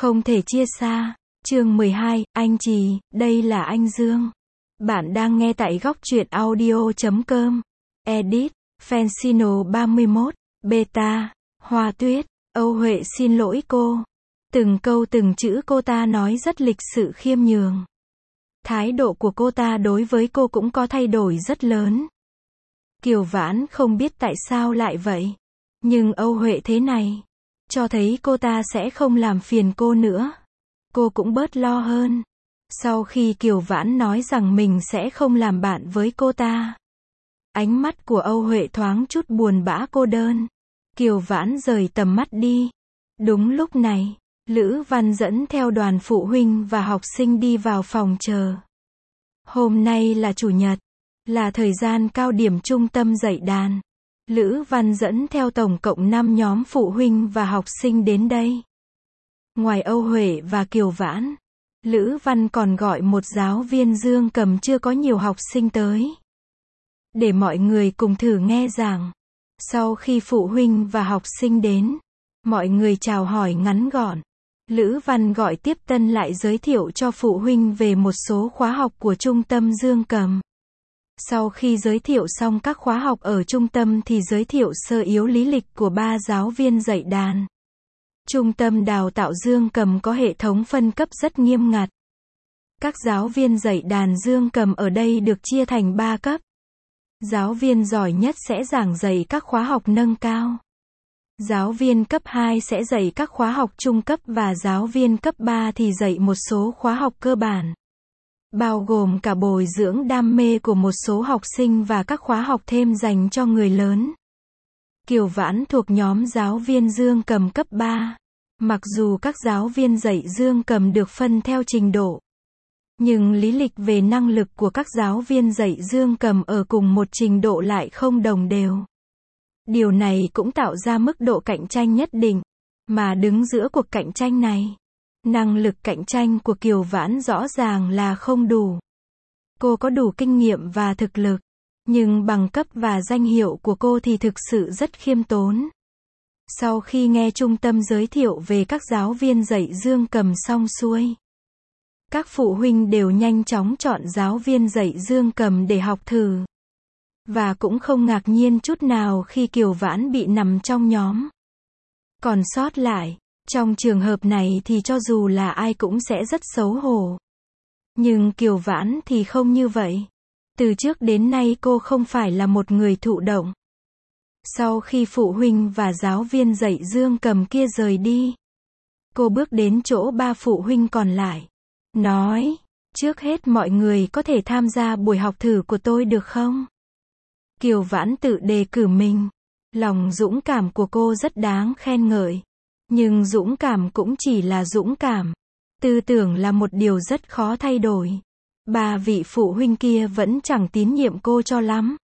Không thể chia xa. Chương 12, anh Trì, đây là anh Dương. Bạn đang nghe tại góc truyện audio.com. Edit, Fansino 31, Beta, Hoa Tuyết, Âu Huệ xin lỗi cô. Từng câu từng chữ cô ta nói rất lịch sự khiêm nhường. Thái độ của cô ta đối với cô cũng có thay đổi rất lớn. Kiều Vãn không biết tại sao lại vậy. Nhưng Âu Huệ thế này, cho thấy cô ta sẽ không làm phiền cô nữa. Cô cũng bớt lo hơn. Sau khi Kiều Vãn nói rằng mình sẽ không làm bạn với cô ta, ánh mắt của Âu Huệ thoáng chút buồn bã cô đơn. Kiều Vãn rời tầm mắt đi. Đúng lúc này, Lữ Văn dẫn theo đoàn phụ huynh và học sinh đi vào phòng chờ. Hôm nay là Chủ nhật, là thời gian cao điểm trung tâm dạy đàn. Lữ Văn dẫn theo tổng cộng 5 nhóm phụ huynh và học sinh đến đây. Ngoài Âu Huệ và Kiều Vãn, Lữ Văn còn gọi một giáo viên dương cầm chưa có nhiều học sinh tới, để mọi người cùng thử nghe giảng. Sau khi phụ huynh và học sinh đến, mọi người chào hỏi ngắn gọn. Lữ Văn gọi tiếp tân lại giới thiệu cho phụ huynh về một số khóa học của trung tâm dương cầm. Sau khi giới thiệu xong các khóa học ở trung tâm thì giới thiệu sơ yếu lý lịch của 3 giáo viên dạy đàn. Trung tâm đào tạo dương cầm có hệ thống phân cấp rất nghiêm ngặt. Các giáo viên dạy đàn dương cầm ở đây được chia thành 3 cấp. Giáo viên giỏi nhất sẽ giảng dạy các khóa học nâng cao. Giáo viên cấp 2 sẽ dạy các khóa học trung cấp và giáo viên cấp 3 thì dạy một số khóa học cơ bản, bao gồm cả bồi dưỡng đam mê của một số học sinh và các khóa học thêm dành cho người lớn. Kiều Vãn thuộc nhóm giáo viên dương cầm cấp 3. Mặc dù các giáo viên dạy dương cầm được phân theo trình độ, nhưng lý lịch về năng lực của các giáo viên dạy dương cầm ở cùng một trình độ lại không đồng đều. Điều này cũng tạo ra mức độ cạnh tranh nhất định, mà đứng giữa cuộc cạnh tranh này, năng lực cạnh tranh của Kiều Vãn rõ ràng là không đủ. Cô có đủ kinh nghiệm và thực lực, nhưng bằng cấp và danh hiệu của cô thì thực sự rất khiêm tốn. Sau khi nghe trung tâm giới thiệu về các giáo viên dạy dương cầm xong xuôi, các phụ huynh đều nhanh chóng chọn giáo viên dạy dương cầm để học thử. Và cũng không ngạc nhiên chút nào khi Kiều Vãn bị nằm trong nhóm còn sót lại. Trong trường hợp này thì cho dù là ai cũng sẽ rất xấu hổ. Nhưng Kiều Vãn thì không như vậy. Từ trước đến nay cô không phải là một người thụ động. Sau khi phụ huynh và giáo viên dạy dương cầm kia rời đi, cô bước đến chỗ 3 phụ huynh còn lại, nói, trước hết mọi người có thể tham gia buổi học thử của tôi được không? Kiều Vãn tự đề cử mình. Lòng dũng cảm của cô rất đáng khen ngợi. Nhưng dũng cảm cũng chỉ là dũng cảm. Tư tưởng là một điều rất khó thay đổi. 3 vị phụ huynh kia vẫn chẳng tín nhiệm cô cho lắm.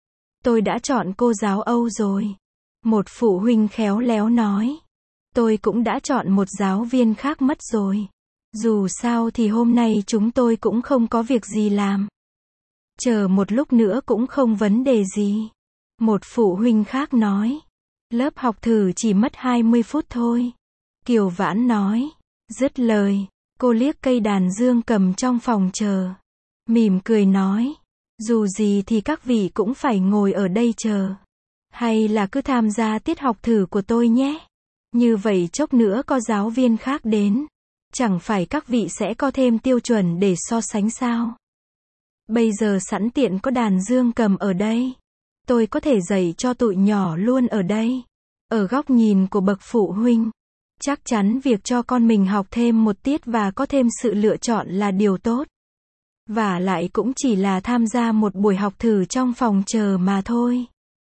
Tôi đã chọn cô giáo Âu rồi. Một phụ huynh khéo léo nói. Tôi cũng đã chọn một giáo viên khác mất rồi. Dù sao thì hôm nay chúng tôi cũng không có việc gì làm. Chờ một lúc nữa cũng không vấn đề gì. Một phụ huynh khác nói. Lớp học thử chỉ mất 20 phút thôi. Kiều Vãn nói. Dứt lời, cô liếc cây đàn dương cầm trong phòng chờ. Mỉm cười nói. Dù gì thì các vị cũng phải ngồi ở đây chờ. Hay là cứ tham gia tiết học thử của tôi nhé. Như vậy chốc nữa có giáo viên khác đến, chẳng phải các vị sẽ có thêm tiêu chuẩn để so sánh sao? Bây giờ sẵn tiện có đàn dương cầm ở đây. Tôi có thể dạy cho tụi nhỏ luôn ở đây. Ở góc nhìn của bậc phụ huynh, chắc chắn việc cho con mình học thêm một tiết và có thêm sự lựa chọn là điều tốt. Và lại cũng chỉ là tham gia một buổi học thử trong phòng chờ mà thôi.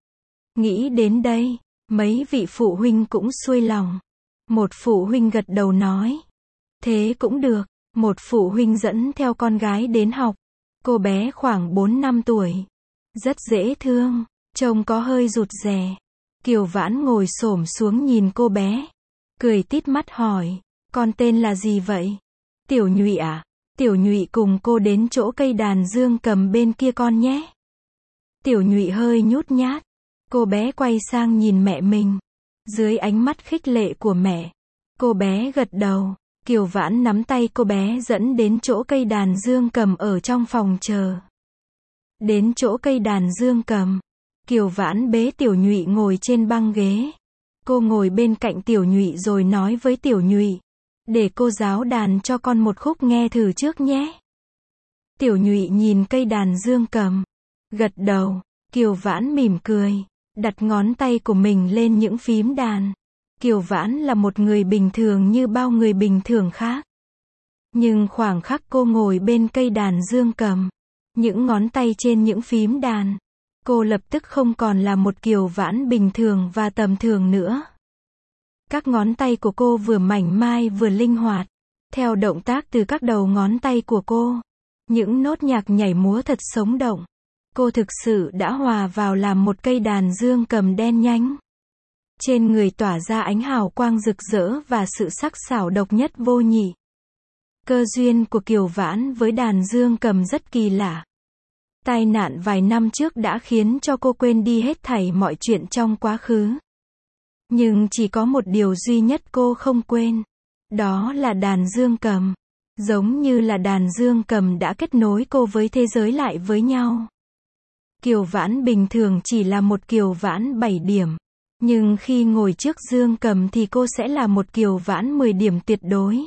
Nghĩ đến đây, mấy vị phụ huynh cũng xuôi lòng. Một phụ huynh gật đầu nói. Thế cũng được. Một phụ huynh dẫn theo con gái đến học. Cô bé khoảng 4-5 tuổi. Rất dễ thương, trông có hơi rụt rè. Kiều Vãn ngồi xổm xuống nhìn cô bé, cười tít mắt hỏi. Con tên là gì vậy? Tiểu Nhụy à? Tiểu Nhụy cùng cô đến chỗ cây đàn dương cầm bên kia con nhé. Tiểu Nhụy hơi nhút nhát. Cô bé quay sang nhìn mẹ mình. Dưới ánh mắt khích lệ của mẹ, cô bé gật đầu. Kiều Vãn nắm tay cô bé dẫn đến chỗ cây đàn dương cầm ở trong phòng chờ. Đến chỗ cây đàn dương cầm, Kiều Vãn bế Tiểu Nhụy ngồi trên băng ghế. Cô ngồi bên cạnh Tiểu Nhụy rồi nói với Tiểu Nhụy, để cô giáo đàn cho con một khúc nghe thử trước nhé. Tiểu Nhụy nhìn cây đàn dương cầm, gật đầu. Kiều Vãn mỉm cười, đặt ngón tay của mình lên những phím đàn. Kiều Vãn là một người bình thường như bao người bình thường khác. Nhưng khoảng khắc cô ngồi bên cây đàn dương cầm, những ngón tay trên những phím đàn, cô lập tức không còn là một Kiều Vãn bình thường và tầm thường nữa. Các ngón tay của cô vừa mảnh mai vừa linh hoạt. Theo động tác từ các đầu ngón tay của cô, những nốt nhạc nhảy múa thật sống động. Cô thực sự đã hòa vào làm một cây đàn dương cầm đen nhánh. Trên người tỏa ra ánh hào quang rực rỡ và sự sắc sảo độc nhất vô nhị. Cơ duyên của Kiều Vãn với đàn dương cầm rất kỳ lạ. Tai nạn vài năm trước đã khiến cho cô quên đi hết thảy mọi chuyện trong quá khứ. Nhưng chỉ có một điều duy nhất cô không quên. Đó là đàn dương cầm. Giống như là đàn dương cầm đã kết nối cô với thế giới lại với nhau. Kiều Vãn bình thường chỉ là một Kiều Vãn 7 điểm. Nhưng khi ngồi trước dương cầm thì cô sẽ là một Kiều Vãn 10 điểm tuyệt đối.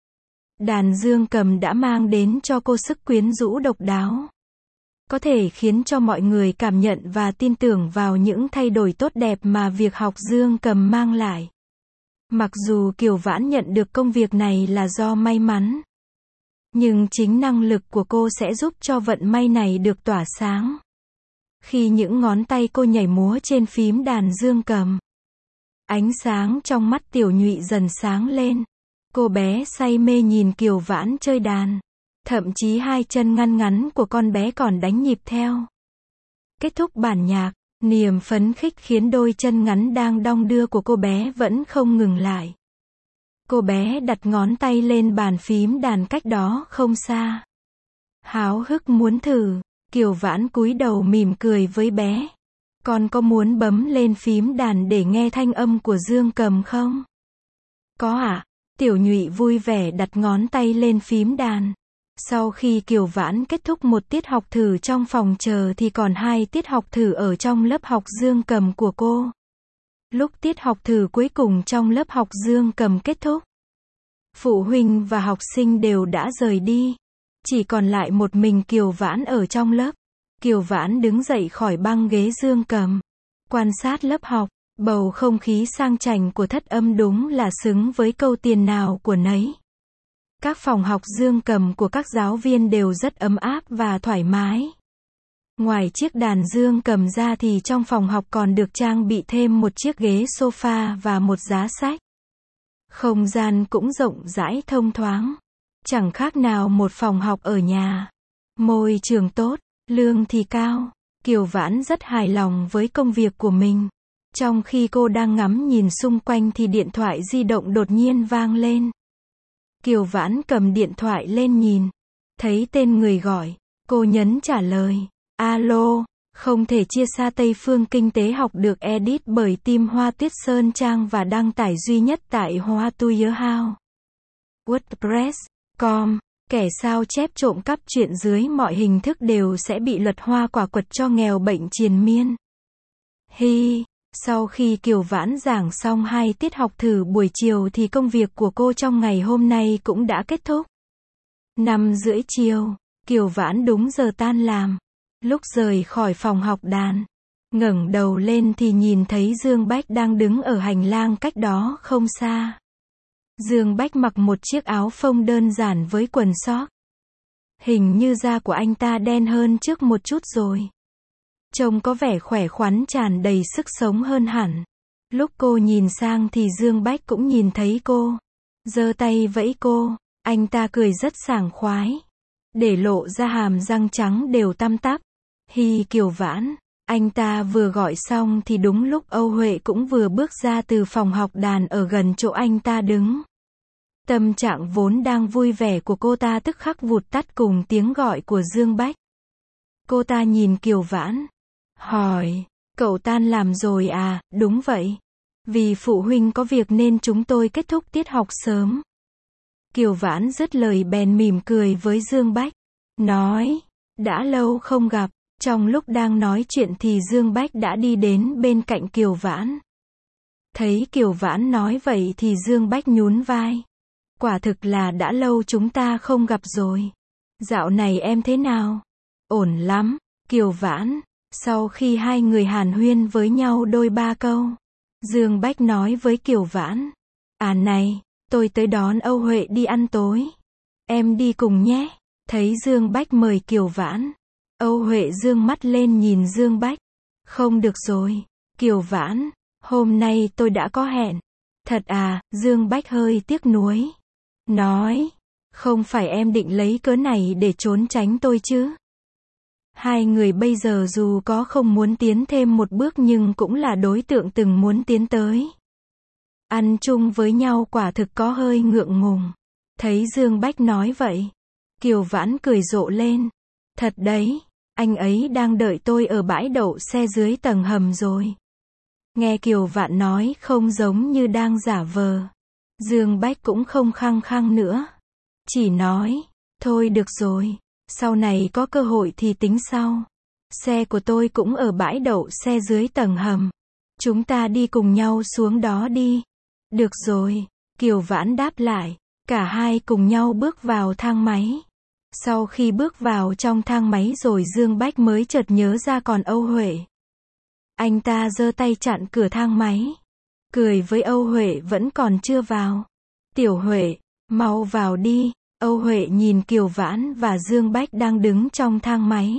Đàn dương cầm đã mang đến cho cô sức quyến rũ độc đáo. Có thể khiến cho mọi người cảm nhận và tin tưởng vào những thay đổi tốt đẹp mà việc học dương cầm mang lại. Mặc dù Kiều Vãn nhận được công việc này là do may mắn, nhưng chính năng lực của cô sẽ giúp cho vận may này được tỏa sáng. Khi những ngón tay cô nhảy múa trên phím đàn dương cầm, ánh sáng trong mắt Tiểu Nhụy dần sáng lên. Cô bé say mê nhìn Kiều Vãn chơi đàn. Thậm chí hai chân ngăn ngắn của con bé còn đánh nhịp theo. Kết thúc bản nhạc, niềm phấn khích khiến đôi chân ngắn đang đong đưa của cô bé vẫn không ngừng lại. Cô bé đặt ngón tay lên bàn phím đàn cách đó không xa. Háo hức muốn thử, Kiều Vãn cúi đầu mỉm cười với bé. Con có muốn bấm lên phím đàn để nghe thanh âm của dương cầm không? Có ạ. Tiểu Nhụy vui vẻ đặt ngón tay lên phím đàn. Sau khi Kiều Vãn kết thúc một tiết học thử trong phòng chờ thì còn 2 tiết học thử ở trong lớp học dương cầm của cô. Lúc tiết học thử cuối cùng trong lớp học dương cầm kết thúc, phụ huynh và học sinh đều đã rời đi. Chỉ còn lại một mình Kiều Vãn ở trong lớp. Kiều Vãn đứng dậy khỏi băng ghế dương cầm, quan sát lớp học. Bầu không khí sang chảnh của thất âm đúng là xứng với câu tiền nào của nấy. Các phòng học dương cầm của các giáo viên đều rất ấm áp và thoải mái. Ngoài chiếc đàn dương cầm ra thì trong phòng học còn được trang bị thêm một chiếc ghế sofa và một giá sách. Không gian cũng rộng rãi thông thoáng. Chẳng khác nào một phòng học ở nhà. Môi trường tốt, lương thì cao. Kiều Vãn rất hài lòng với công việc của mình. Trong khi cô đang ngắm nhìn xung quanh thì điện thoại di động đột nhiên vang lên. Kiều Vãn cầm điện thoại lên nhìn. Thấy tên người gọi. Cô nhấn trả lời. Alo, không thể chia xa Tây Phương Kinh tế học được edit bởi team Hoa Tuyết Sơn Trang và đăng tải duy nhất tại Hoa To Your House. WordPress.com. Kẻ sao chép trộm cắp chuyện dưới mọi hình thức đều sẽ bị luật hoa quả quật cho nghèo bệnh triền miên. Hi. Sau khi Kiều Vãn giảng xong 2 tiết học thử buổi chiều thì công việc của cô trong ngày hôm nay cũng đã kết thúc. 5:30 chiều, Kiều Vãn đúng giờ tan làm. Lúc rời khỏi phòng học đàn, ngẩng đầu lên thì nhìn thấy Dương Bách đang đứng ở hành lang cách đó không xa. Dương Bách mặc một chiếc áo phông đơn giản với quần sóc. Hình như da của anh ta đen hơn trước một chút rồi. Trông có vẻ khỏe khoắn tràn đầy sức sống hơn hẳn. Lúc cô nhìn sang thì Dương Bách cũng nhìn thấy cô. Giơ tay vẫy cô. Anh ta cười rất sảng khoái. Để lộ ra hàm răng trắng đều tăm tắp. Hi Kiều Vãn. Anh ta vừa gọi xong thì đúng lúc Âu Huệ cũng vừa bước ra từ phòng học đàn ở gần chỗ anh ta đứng. Tâm trạng vốn đang vui vẻ của cô ta tức khắc vụt tắt cùng tiếng gọi của Dương Bách. Cô ta nhìn Kiều Vãn. Hỏi, cậu tan làm rồi à? Đúng vậy. Vì phụ huynh có việc nên chúng tôi kết thúc tiết học sớm. Kiều Vãn dứt lời bèn mỉm cười với Dương Bách. Nói, đã lâu không gặp. Trong lúc đang nói chuyện thì Dương Bách đã đi đến bên cạnh Kiều Vãn. Thấy Kiều Vãn nói vậy thì Dương Bách nhún vai. Quả thực là đã lâu chúng ta không gặp rồi. Dạo này em thế nào? Ổn lắm, Kiều Vãn. Sau khi hai người hàn huyên với nhau đôi ba câu, Dương Bách nói với Kiều Vãn. À này, tôi tới đón Âu Huệ đi ăn tối. Em đi cùng nhé. Thấy Dương Bách mời Kiều Vãn, Âu Huệ dương mắt lên nhìn Dương Bách. Không được rồi, Kiều Vãn, hôm nay tôi đã có hẹn. Thật à? Dương Bách hơi tiếc nuối. Nói, không phải em định lấy cớ này để trốn tránh tôi chứ? Hai người bây giờ dù có không muốn tiến thêm một bước nhưng cũng là đối tượng từng muốn tiến tới. Ăn chung với nhau quả thực có hơi ngượng ngùng. Thấy Dương Bách nói vậy, Kiều Vãn cười rộ lên. Thật đấy, anh ấy đang đợi tôi ở bãi đậu xe dưới tầng hầm rồi. Nghe Kiều Vãn nói không giống như đang giả vờ. Dương Bách cũng không khăng khăng nữa. Chỉ nói, thôi được rồi, sau này có cơ hội thì tính sau. Xe của tôi cũng ở bãi đậu xe dưới tầng hầm. Chúng ta đi cùng nhau xuống đó đi. Được rồi, Kiều Vãn đáp lại. Cả hai cùng nhau bước vào thang máy. Sau khi bước vào trong thang máy rồi Dương Bách mới chợt nhớ ra còn Âu Huệ. Anh ta giơ tay chặn cửa thang máy. Cười với Âu Huệ vẫn còn chưa vào. Tiểu Huệ, mau vào đi. Âu Huệ nhìn Kiều Vãn và Dương Bách đang đứng trong thang máy.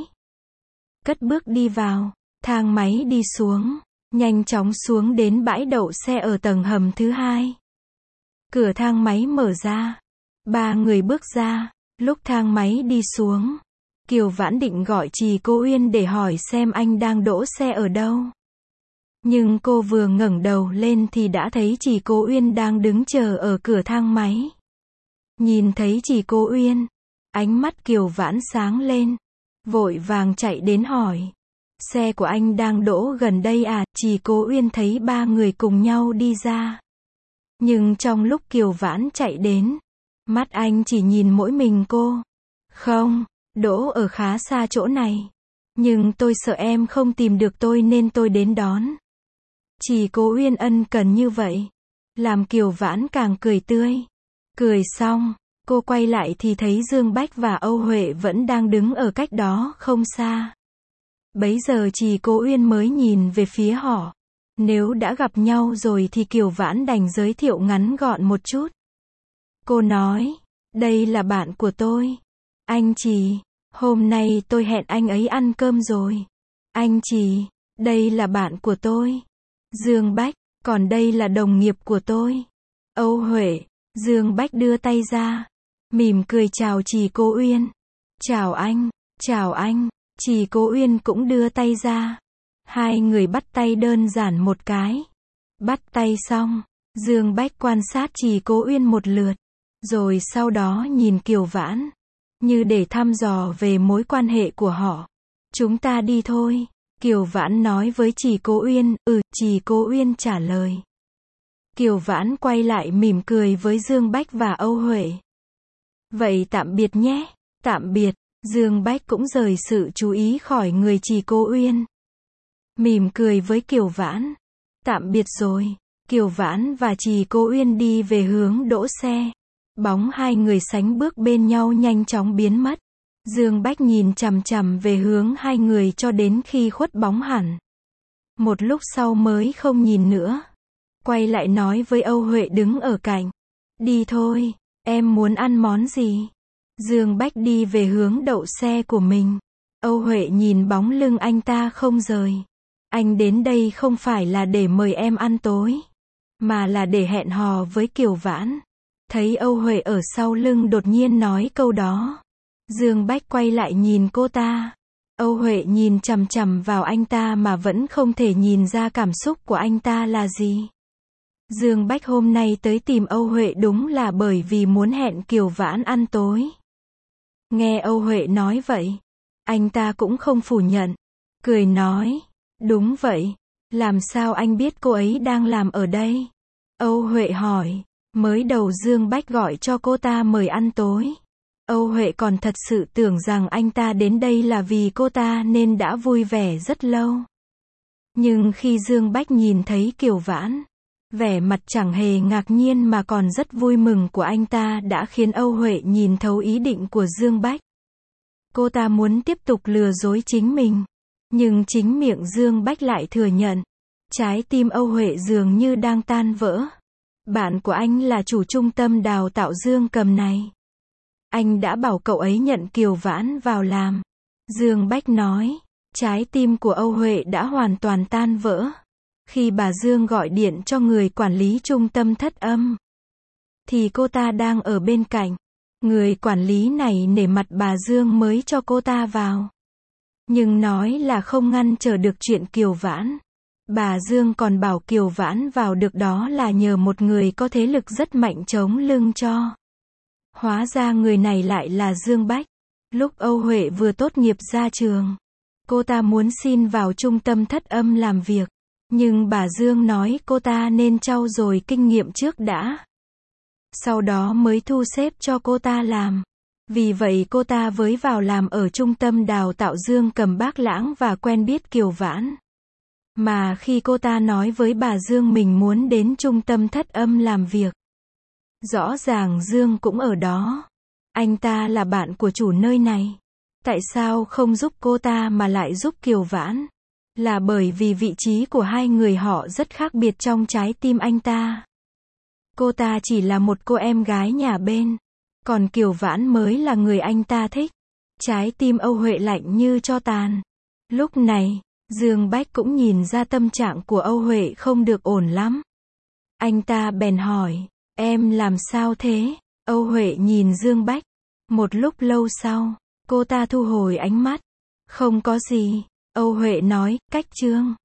Cất bước đi vào. Thang máy đi xuống. Nhanh chóng xuống đến bãi đậu xe ở tầng hầm thứ 2. Cửa thang máy mở ra. Ba người bước ra. Lúc thang máy đi xuống, Kiều Vãn định gọi Trì Cô Uyên để hỏi xem anh đang đỗ xe ở đâu. Nhưng cô vừa ngẩng đầu lên thì đã thấy Trì Cô Uyên đang đứng chờ ở cửa thang máy. Nhìn thấy Trì Cô Uyên, ánh mắt Kiều Vãn sáng lên, vội vàng chạy đến hỏi. Xe của anh đang đỗ gần đây à? Trì Cô Uyên thấy ba người cùng nhau đi ra. Nhưng trong lúc Kiều Vãn chạy đến, mắt anh chỉ nhìn mỗi mình cô. Không, đỗ ở khá xa chỗ này. Nhưng tôi sợ em không tìm được tôi nên tôi đến đón. Trì Cô Uyên ân cần như vậy, làm Kiều Vãn càng cười tươi. Cười xong, cô quay lại thì thấy Dương Bách và Âu Huệ vẫn đang đứng ở cách đó không xa. Bấy giờ Trì Cô Uyên mới nhìn về phía họ. Nếu đã gặp nhau rồi thì Kiều Vãn đành giới thiệu ngắn gọn một chút. Cô nói, đây là bạn của tôi. Anh Trì, hôm nay tôi hẹn anh ấy ăn cơm rồi. Anh Trì, đây là bạn của tôi. Dương Bách, còn đây là đồng nghiệp của tôi. Âu Huệ, Dương Bách đưa tay ra, mỉm cười chào Trì Cô Uyên. Chào anh, chào anh. Trì Cô Uyên cũng đưa tay ra. Hai người bắt tay đơn giản một cái. Bắt tay xong, Dương Bách quan sát Trì Cô Uyên một lượt. Rồi sau đó nhìn Kiều Vãn, như để thăm dò về mối quan hệ của họ. Chúng ta đi thôi. Kiều Vãn nói với Trì Cô Uyên. Trì Cô Uyên trả lời. Kiều Vãn quay lại mỉm cười với Dương Bách và Âu Huệ. Vậy tạm biệt nhé. Tạm biệt. Dương Bách cũng rời sự chú ý khỏi người Trì Cô Uyên. Mỉm cười với Kiều Vãn. Tạm biệt rồi. Kiều Vãn và Trì Cô Uyên đi về hướng đỗ xe. Bóng hai người sánh bước bên nhau nhanh chóng biến mất. Dương Bách nhìn chằm chằm về hướng hai người cho đến khi khuất bóng hẳn. Một lúc sau mới không nhìn nữa. Quay lại nói với Âu Huệ đứng ở cạnh. Đi thôi, em muốn ăn món gì? Dương Bách đi về hướng đậu xe của mình. Âu Huệ nhìn bóng lưng anh ta không rời. Anh đến đây không phải là để mời em ăn tối, mà là để hẹn hò với Kiều Vãn. Thấy Âu Huệ ở sau lưng đột nhiên nói câu đó, Dương Bách quay lại nhìn cô ta. Âu Huệ nhìn chằm chằm vào anh ta mà vẫn không thể nhìn ra cảm xúc của anh ta là gì. Dương Bách hôm nay tới tìm Âu Huệ đúng là bởi vì muốn hẹn Kiều Vãn ăn tối. Nghe Âu Huệ nói vậy, anh ta cũng không phủ nhận, cười nói, đúng vậy, làm sao anh biết cô ấy đang làm ở đây? Âu Huệ hỏi, Mới đầu Dương Bách gọi cho cô ta mời ăn tối. Âu Huệ còn thật sự tưởng rằng anh ta đến đây là vì cô ta nên đã vui vẻ rất lâu. Nhưng khi Dương Bách nhìn thấy Kiều Vãn, vẻ mặt chẳng hề ngạc nhiên mà còn rất vui mừng của anh ta đã khiến Âu Huệ nhìn thấu ý định của Dương Bách. Cô ta muốn tiếp tục lừa dối chính mình. Nhưng chính miệng Dương Bách lại thừa nhận. Trái tim Âu Huệ dường như đang tan vỡ. Bạn của anh là chủ trung tâm đào tạo Dương Cầm này. Anh đã bảo cậu ấy nhận Kiều Vãn vào làm. Dương Bách nói. Trái tim của Âu Huệ đã hoàn toàn tan vỡ. Khi bà Dương gọi điện cho người quản lý trung tâm thất âm, thì cô ta đang ở bên cạnh. Người quản lý này nể mặt bà Dương mới cho cô ta vào. Nhưng nói là không ngăn trở được chuyện Kiều Vãn. Bà Dương còn bảo Kiều Vãn vào được đó là nhờ một người có thế lực rất mạnh chống lưng cho. Hóa ra người này lại là Dương Bách. Lúc Âu Huệ vừa tốt nghiệp ra trường, cô ta muốn xin vào trung tâm thất âm làm việc. Nhưng bà Dương nói cô ta nên trau dồi kinh nghiệm trước đã. Sau đó mới thu xếp cho cô ta làm. Vì vậy cô ta mới vào làm ở trung tâm đào tạo Dương Cầm Bác Lãng và quen biết Kiều Vãn. Mà khi cô ta nói với bà Dương mình muốn đến trung tâm thất âm làm việc, rõ ràng Dương cũng ở đó. Anh ta là bạn của chủ nơi này. Tại sao không giúp cô ta mà lại giúp Kiều Vãn? Là bởi vì vị trí của hai người họ rất khác biệt trong trái tim anh ta. Cô ta chỉ là một cô em gái nhà bên. Còn Kiều Vãn mới là người anh ta thích. Trái tim Âu Huệ lạnh như tro tàn. Lúc này, Dương Bách cũng nhìn ra tâm trạng của Âu Huệ không được ổn lắm. Anh ta bèn hỏi, em làm sao thế? Âu Huệ nhìn Dương Bách. Một lúc lâu sau, cô ta thu hồi ánh mắt. Không có gì. Âu Huệ nói, cách Trương.